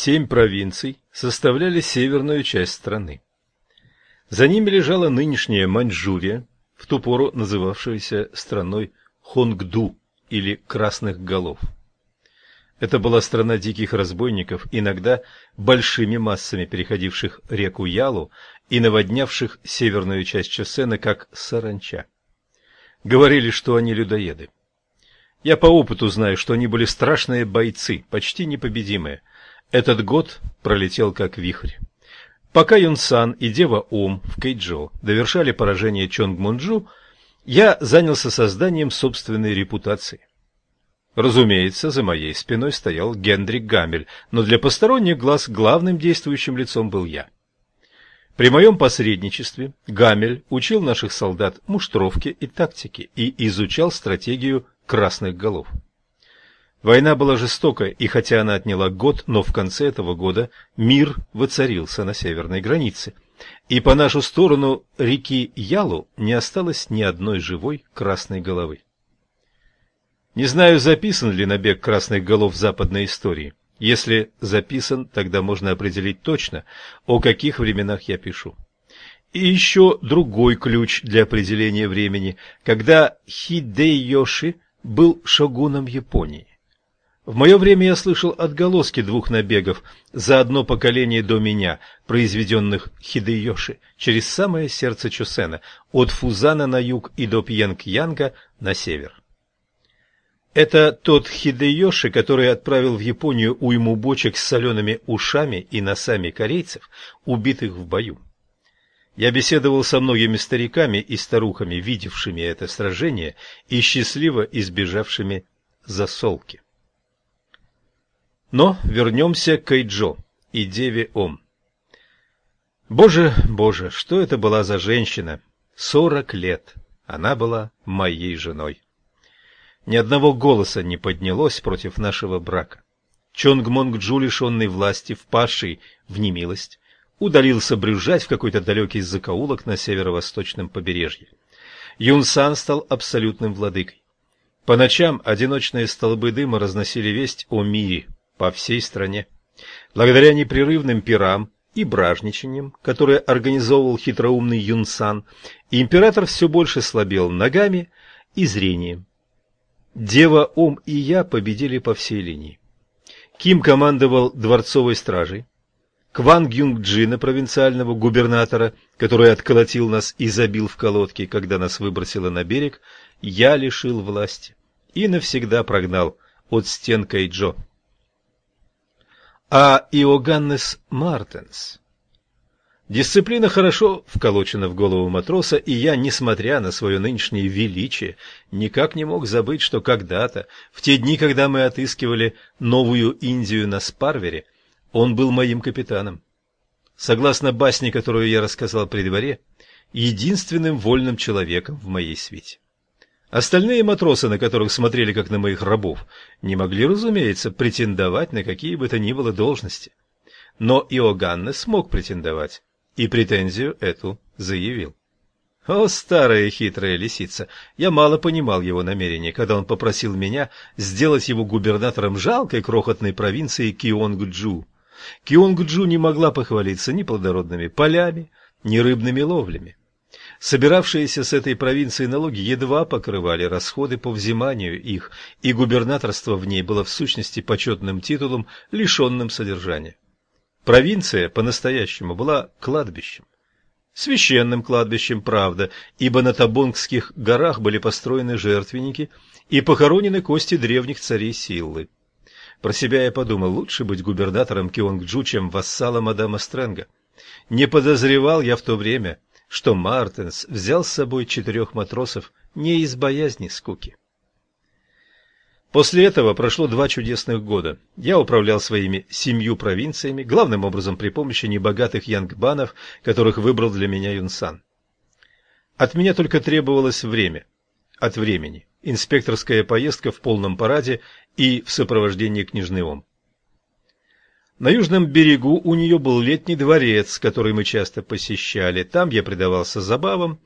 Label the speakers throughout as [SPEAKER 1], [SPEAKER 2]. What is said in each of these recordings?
[SPEAKER 1] 7 провинций составляли северную часть страны. За ними лежала нынешняя Маньчжурия, в ту пору называвшаяся страной Хонгду или Красных Голов. Это была страна диких разбойников, иногда большими массами переходивших реку Ялу и наводнявших северную часть Чосена как саранча. Говорили, что они людоеды. Я по опыту знаю, что они были страшные бойцы, почти непобедимые. Этот год пролетел как вихрь. Пока Юнсан и Дева Ом в Кэйчжоу довершали поражение Чонгмунджу, я занялся созданием собственной репутации. Разумеется, за моей спиной стоял Гендрик Гамель, но для посторонних глаз главным действующим лицом был я. При моем посредничестве Гамель учил наших солдат муштровке и тактике и изучал стратегию Красных Голов. Война была жестокая, и хотя она отняла год, но в конце этого года мир воцарился на северной границе, и по нашу сторону реки Ялу не осталось ни одной живой Красной Головы. Не знаю, записан ли набег Красных Голов в западной истории. Если записан, тогда можно определить точно, о каких временах я пишу. И еще другой ключ для определения времени, когда Хидэйоши был шогуном Японии. В мое время я слышал отголоски 2 набегов за одно поколение до меня, произведенных Хидэйоши через самое сердце Чосена, от Фузана на юг и до Пьянг-Янга на север. Это тот Хидэйоши, который отправил в Японию уйму бочек с солеными ушами и носами корейцев, убитых в бою. Я беседовал со многими стариками и старухами, видевшими это сражение и счастливо избежавшими засолки. Но вернемся к Кэйчжоу и Деве Ом. Боже, боже, что это была за женщина? 40 лет. Она была моей женой. Ни одного голоса не поднялось против нашего брака. Чонгмонгджу, лишенный власти, впавший в немилость, удалился брюзжать в какой-то далекий закоулок на северо-восточном побережье. Юнсан стал абсолютным владыкой. По ночам одиночные столбы дыма разносили весть о мире по всей стране. Благодаря непрерывным пирам и бражничаниям, которые организовывал хитроумный Юнсан, император все больше слабел ногами и зрением. Дева Ом и я победили по всей линии. Ким командовал дворцовой стражей. Кван Гюнгджина, провинциального губернатора, который отколотил нас и забил в колодки, когда нас выбросило на берег, я лишил власти и навсегда прогнал от стен Кэйчжоу. А Иоганнес Мартенс. Дисциплина хорошо вколочена в голову матроса, и я, несмотря на свое нынешнее величие, никак не мог забыть, что когда-то, в те дни, когда мы отыскивали Новую Индию на Спарвере, он был моим капитаном. Согласно басне, которую я рассказал при дворе, единственным вольным человеком в моей свите. Остальные матросы, на которых смотрели как на моих рабов, не могли, разумеется, претендовать на какие бы то ни было должности. Но Иоганнес смог претендовать, и претензию эту заявил. О, старая хитрая лисица! Я мало понимал его намерения, когда он попросил меня сделать его губернатором жалкой крохотной провинции Кионгджу. Кионгджу не могла похвалиться ни плодородными полями, ни рыбными ловлями. Собиравшиеся с этой провинции налоги едва покрывали расходы по взиманию их, и губернаторство в ней было в сущности почетным титулом, лишенным содержания. Провинция по-настоящему была кладбищем. Священным кладбищем, правда, ибо на Табонгских горах были построены жертвенники и похоронены кости древних царей Силлы. Про себя я подумал, лучше быть губернатором Кионгджу, чем вассалом Адама Стрэнга. Не подозревал я в то время, что Мартенс взял с собой 4 матросов не из боязни скуки. После этого прошло 2 чудесных года. Я управлял своими 7 провинциями, главным образом при помощи небогатых янгбанов, которых выбрал для меня Юнсан. От меня только требовалось время. От времени. Инспекторская поездка в полном параде и в сопровождении княжны Ом. На южном берегу у нее был летний дворец, который мы часто посещали. Там я предавался забавам,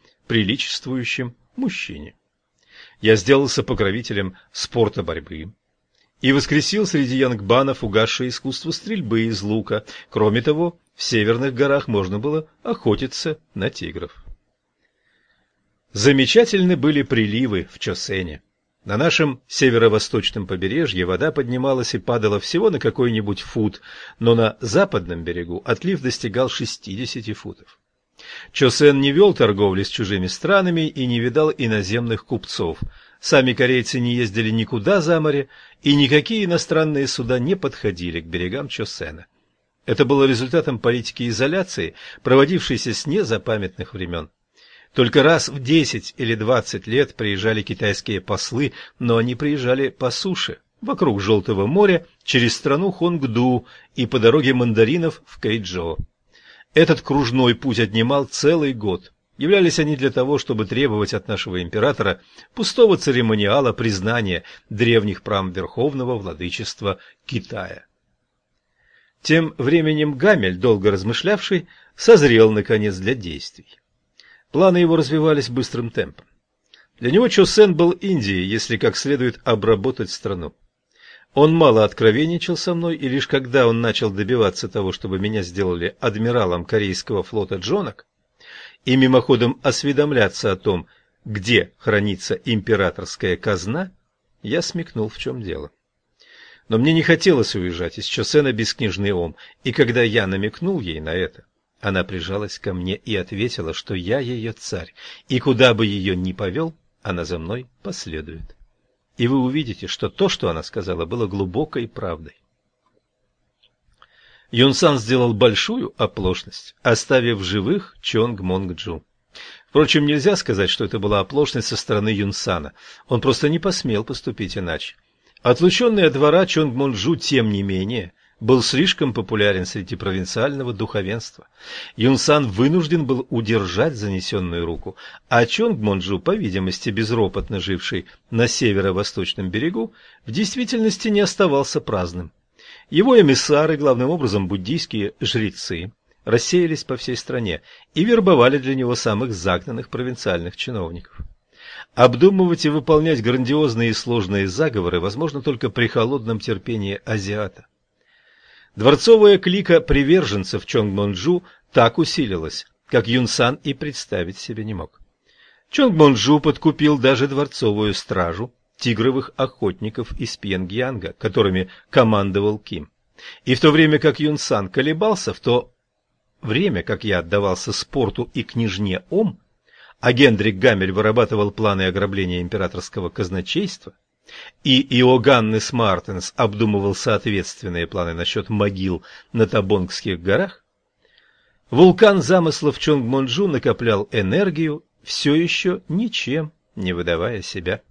[SPEAKER 1] приличествующим мужчине. Я сделался покровителем спорта борьбы. и воскресил среди янгбанов угасшее искусство стрельбы из лука. Кроме того, в северных горах можно было охотиться на тигров. Замечательны были приливы в Чосене. На нашем северо-восточном побережье вода поднималась и падала всего на какой-нибудь фут, но на западном берегу отлив достигал 60 футов. Чосен не вел торговли с чужими странами и не видал иноземных купцов. Сами корейцы не ездили никуда за море, и никакие иностранные суда не подходили к берегам Чосена. Это было результатом политики изоляции, проводившейся с незапамятных времен. Только раз в 10 или 20 лет приезжали китайские послы, но они приезжали по суше, вокруг Желтого моря, через страну Хонгду и по дороге мандаринов в Кэйчжоу. Этот кружной путь отнимал целый год. Являлись они для того, чтобы требовать от нашего императора пустого церемониала признания древних прав верховного владычества Китая. Тем временем Гамель, долго размышлявший, созрел, наконец, для действий. Планы его развивались быстрым темпом. Для него Чосен был Индией, если как следует обработать страну. Он мало откровенничал со мной, и лишь когда он начал добиваться того, чтобы меня сделали адмиралом корейского флота Джонок, и мимоходом осведомляться о том, где хранится императорская казна, я смекнул, в чем дело. Но мне не хотелось уезжать из Чосена без княжны Ом, и когда я намекнул ей на это, она прижалась ко мне и ответила, что я ее царь, и куда бы ее ни повел, она за мной последует. И вы увидите, что то, что она сказала, было глубокой правдой. Юнсан сделал большую оплошность, оставив живых Чонг-Монг-Джу. Впрочем, нельзя сказать, что это была оплошность со стороны Юнсана. Он просто не посмел поступить иначе. Отлученный от двора Чонг-Монг-Джу, тем не менее, был слишком популярен среди провинциального духовенства. Юнсан вынужден был удержать занесенную руку, а Чонг-Монг-Джу, по видимости, безропотно живший на северо-восточном берегу, в действительности не оставался праздным. Его эмиссары, главным образом буддийские жрецы, рассеялись по всей стране и вербовали для него самых загнанных провинциальных чиновников. Обдумывать и выполнять грандиозные и сложные заговоры возможно только при холодном терпении азиата. Дворцовая клика приверженцев Чонг-Монг-Джу так усилилась, как Юнсан и представить себе не мог. Чонг-Монг-Джу подкупил даже дворцовую стражу тигровых охотников из Пхеньянга, которыми командовал Ким. И в то время как Юнсан колебался, в то время как я отдавался спорту и княжне Ом, а Гендрик Гамель вырабатывал планы ограбления императорского казначейства, и Иоганнес Мартенс обдумывал соответственные планы насчет могил на Табонгских горах, вулкан замыслов Чонг-Монг-Джу накоплял энергию, все еще ничем не выдавая себя.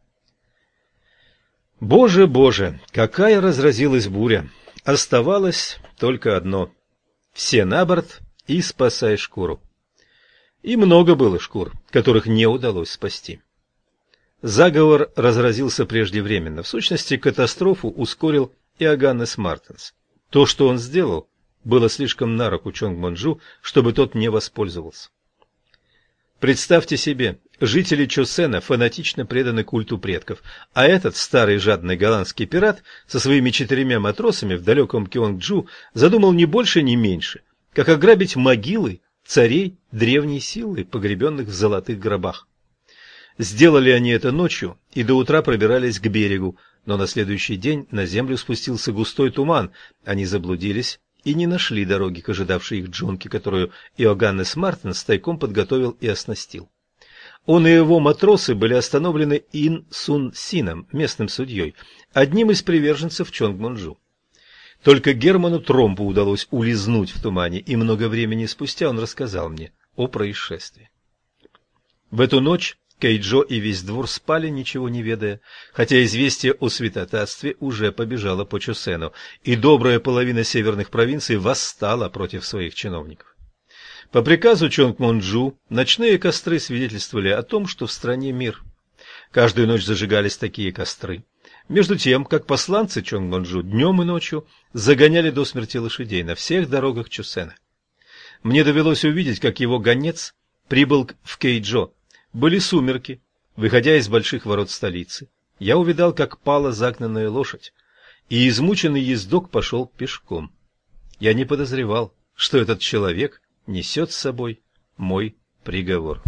[SPEAKER 1] Боже, Боже, какая разразилась буря! Оставалось только одно — все на борт и спасай шкуру. И много было шкур, которых не удалось спасти. Заговор разразился преждевременно. В сущности, катастрофу ускорил Иоганнес Мартенс. То, что он сделал, было слишком на руку Чонг-Монг-Джу, чтобы тот не воспользовался. Представьте себе, жители Чосена фанатично преданы культу предков, а этот старый жадный голландский пират со своими 4 матросами в далеком Кёнг-Джу задумал не больше, ни меньше, как ограбить могилы царей древней силы, погребенных в золотых гробах. Сделали они это ночью и до утра пробирались к берегу, но на следующий день на землю спустился густой туман, они заблудились и не нашли дороги к ожидавшей их джонке, которую Иоганнес Мартенс тайком подготовил и оснастил. Он и его матросы были остановлены Ин Сун Сином, местным судьей, одним из приверженцев Чонг-Монг-Джу. Только Герману Тромпу удалось улизнуть в тумане, и много времени спустя он рассказал мне о происшествии. В эту ночь Кэйчжо и весь двор спали, ничего не ведая, хотя известие о святотатстве уже побежало по Чосену, и добрая половина северных провинций восстала против своих чиновников. По приказу Чонг-Монг-Джу ночные костры свидетельствовали о том, что в стране мир. Каждую ночь зажигались такие костры, между тем, как посланцы Чонг-Монг-Джу днем и ночью загоняли до смерти лошадей на всех дорогах Чосена. Мне довелось увидеть, как его гонец прибыл в Кэйчжо. Были сумерки. Выходя из больших ворот столицы, Я увидал, как пала загнанная лошадь, и измученный ездок пошел пешком. Я не подозревал, что этот человек несет с собой мой приговор.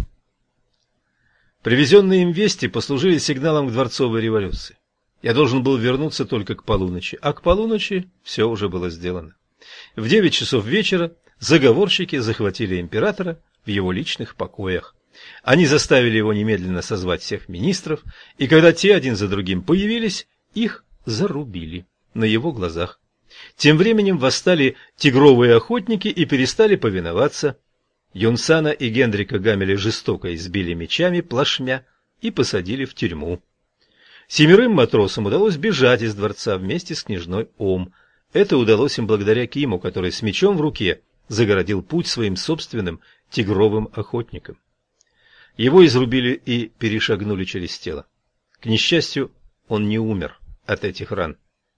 [SPEAKER 1] Привезенные им вести послужили сигналом к дворцовой революции. Я должен был вернуться только к полуночи, а к полуночи все уже было сделано. В 9 часов вечера заговорщики захватили императора в его личных покоях. Они заставили его немедленно созвать всех министров, и когда те один за другим появились, их зарубили на его глазах. Тем временем восстали тигровые охотники и перестали повиноваться. Юнсана и Генрика Гамеля жестоко избили мечами плашмя и посадили в тюрьму. 7 матросам удалось бежать из дворца вместе с княжной Ом. Это удалось им благодаря Киму, который с мечом в руке загородил путь своим собственным тигровым охотникам. Его изрубили и перешагнули через тело. К несчастью, он не умер от этих ран.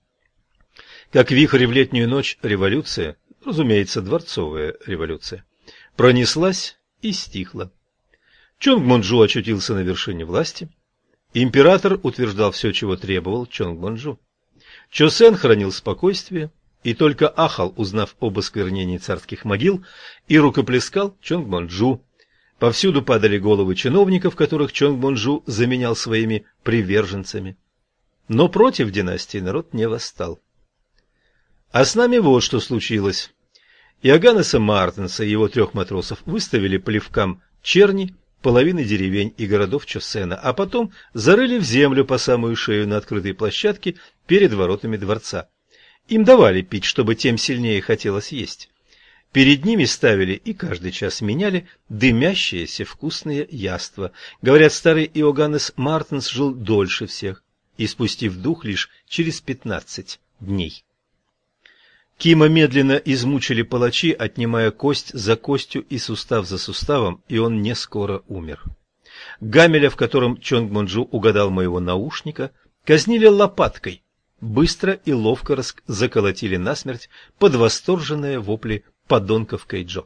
[SPEAKER 1] Как вихрь в летнюю ночь революция, разумеется, дворцовая революция, пронеслась и стихла. Чонгмонджу очутился на вершине власти. Император утверждал все, чего требовал Чонгмонджу. Чосен хранил спокойствие и только ахал, узнав об осквернении царских могил, и рукоплескал Чонгмонджу. Повсюду падали головы чиновников, которых Чонгмонджу заменял своими приверженцами. Но против династии народ не восстал. А с нами вот что случилось. Иоганнеса Мартенса и его 3 матросов выставили плевкам черни половины деревень и городов Чосена, а потом зарыли в землю по самую шею на открытой площадке перед воротами дворца. Им давали пить, чтобы тем сильнее хотелось есть. Перед ними ставили и каждый час меняли дымящиеся вкусные яства. Говорят, старый Иоганнес Мартенс жил дольше всех, испустив дух лишь через 15 дней. Кима медленно измучили палачи, отнимая кость за костью и сустав за суставом, и он не скоро умер. Гамеля, в котором Чонгмонджу угадал моего наушника, казнили лопаткой, быстро и ловко заколотили насмерть под восторженные вопли подонков Кэйджо.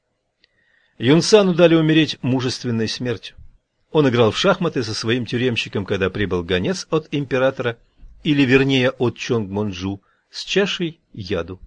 [SPEAKER 1] Юнсану дали умереть мужественной смертью. Он играл в шахматы со своим тюремщиком, когда прибыл гонец от императора, или вернее от Чонгмонджу, с чашей яду.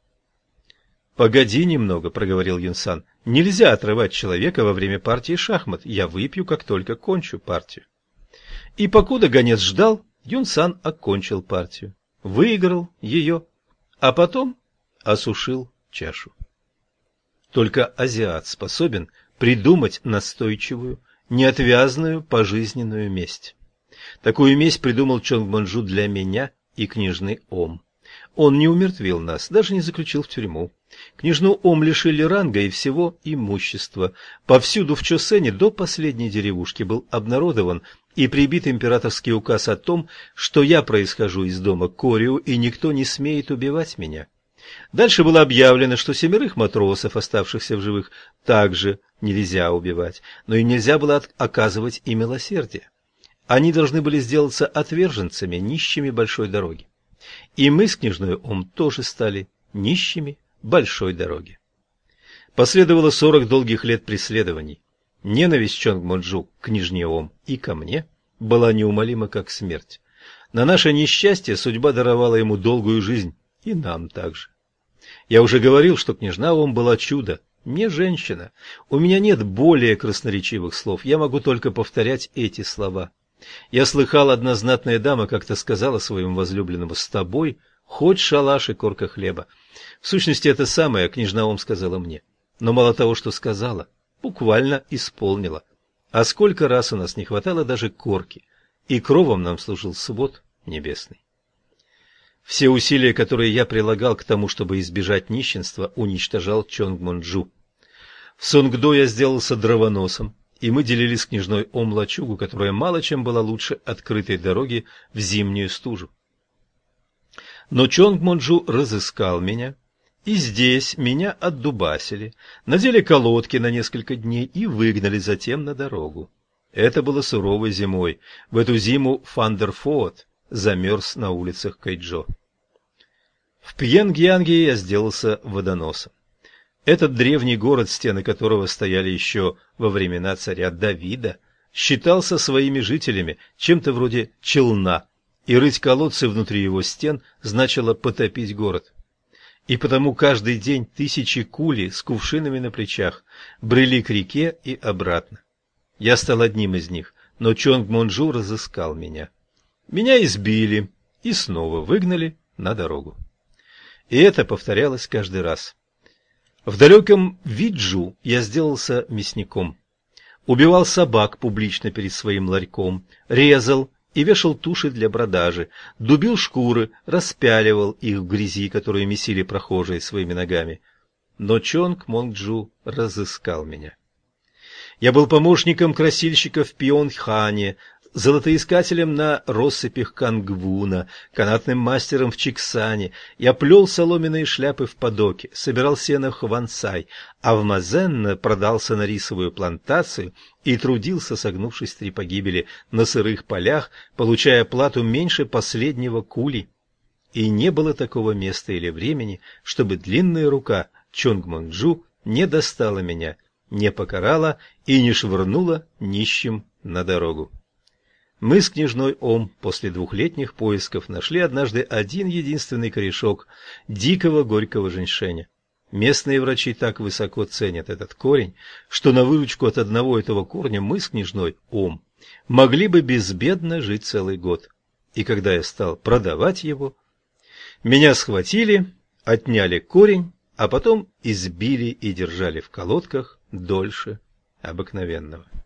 [SPEAKER 1] «Погоди немного», — проговорил Юнсан. «Нельзя отрывать человека во время партии шахмат. Я выпью, как только кончу партию». И покуда гонец ждал, Юнсан окончил партию, выиграл ее, а потом осушил чашу. Только азиат способен придумать настойчивую, неотвязную пожизненную месть. Такую месть придумал Чонгмонджу для меня и княжны Ом. Он не умертвил нас, даже не заключил в тюрьму. Княжну Ом лишили ранга и всего имущества. Повсюду в Чосене до последней деревушки был обнародован и прибит императорский указ о том, что я происхожу из дома Кориу, и никто не смеет убивать меня. Дальше было объявлено, что 7 матросов, оставшихся в живых, также нельзя убивать, но и нельзя было оказывать им милосердие. Они должны были сделаться отверженцами, нищими большой дороги. И мы с княжной Ом тоже стали нищими большой дороги. Последовало 40 долгих лет преследований. Ненависть Чонгмонджу к княжне Ом и ко мне была неумолима, как смерть. На наше несчастье судьба даровала ему долгую жизнь, и нам также. Я уже говорил, что княжна Ом была чудо, не женщина. У меня нет более красноречивых слов, я могу только повторять эти слова. Я слыхал, одна знатная дама как-то сказала своему возлюбленному: «С тобой хоть шалаш и корка хлеба». В сущности, это самое княжна Ом сказала мне. Но мало того, что сказала, буквально исполнила. А сколько раз у нас не хватало даже корки, и кровом нам служил свод небесный. Все усилия, которые я прилагал к тому, чтобы избежать нищенства, уничтожал Чонгмонджу. В Сонгдо я сделался дровоносом, и мы делили с княжной Ом лачугу, которая мало чем была лучше открытой дороги в зимнюю стужу. Но Чонгмонджу разыскал меня, и здесь меня отдубасили, надели колодки на несколько дней и выгнали затем на дорогу. Это было суровой зимой. В эту зиму Фандерфоот замерз на улицах Кэйджо. В Пхьенгьянге я сделался водоносом. Этот древний город, стены которого стояли еще во времена царя Давида, считался своими жителями чем-то вроде челна, и рыть колодцы внутри его стен значило потопить город. И потому каждый день тысячи кули с кувшинами на плечах брели к реке и обратно. Я стал одним из них, но Чонг-Монджу разыскал меня. Меня избили и снова выгнали на дорогу. И это повторялось каждый раз. В далеком Виджу я сделался мясником. Убивал собак публично перед своим ларьком, резал и вешал туши для продажи, дубил шкуры, распяливал их в грязи, которые месили прохожие своими ногами. Но Чонг-Монджу разыскал меня. Я был помощником красильщика в Пьонхане, золотоискателем на россыпях Кангвуна, канатным мастером в Чиксане. Я плел соломенные шляпы в Падоке, собирал сено в Хвансай, а в Мазенно продался на рисовую плантацию и трудился, согнувшись в 3 погибели, на сырых полях, получая плату меньше последнего кули. И не было такого места или времени, чтобы длинная рука Чонг-Монджу не достала меня, не покарала и не швырнула нищим на дорогу. Мы с княжной Ом после 2-летних поисков нашли однажды один единственный корешок дикого горького женьшеня. Местные врачи так высоко ценят этот корень, что на выручку от одного этого корня мы с княжной Ом могли бы безбедно жить целый год. И когда я стал продавать его, меня схватили, отняли корень, а потом избили и держали в колодках дольше обыкновенного.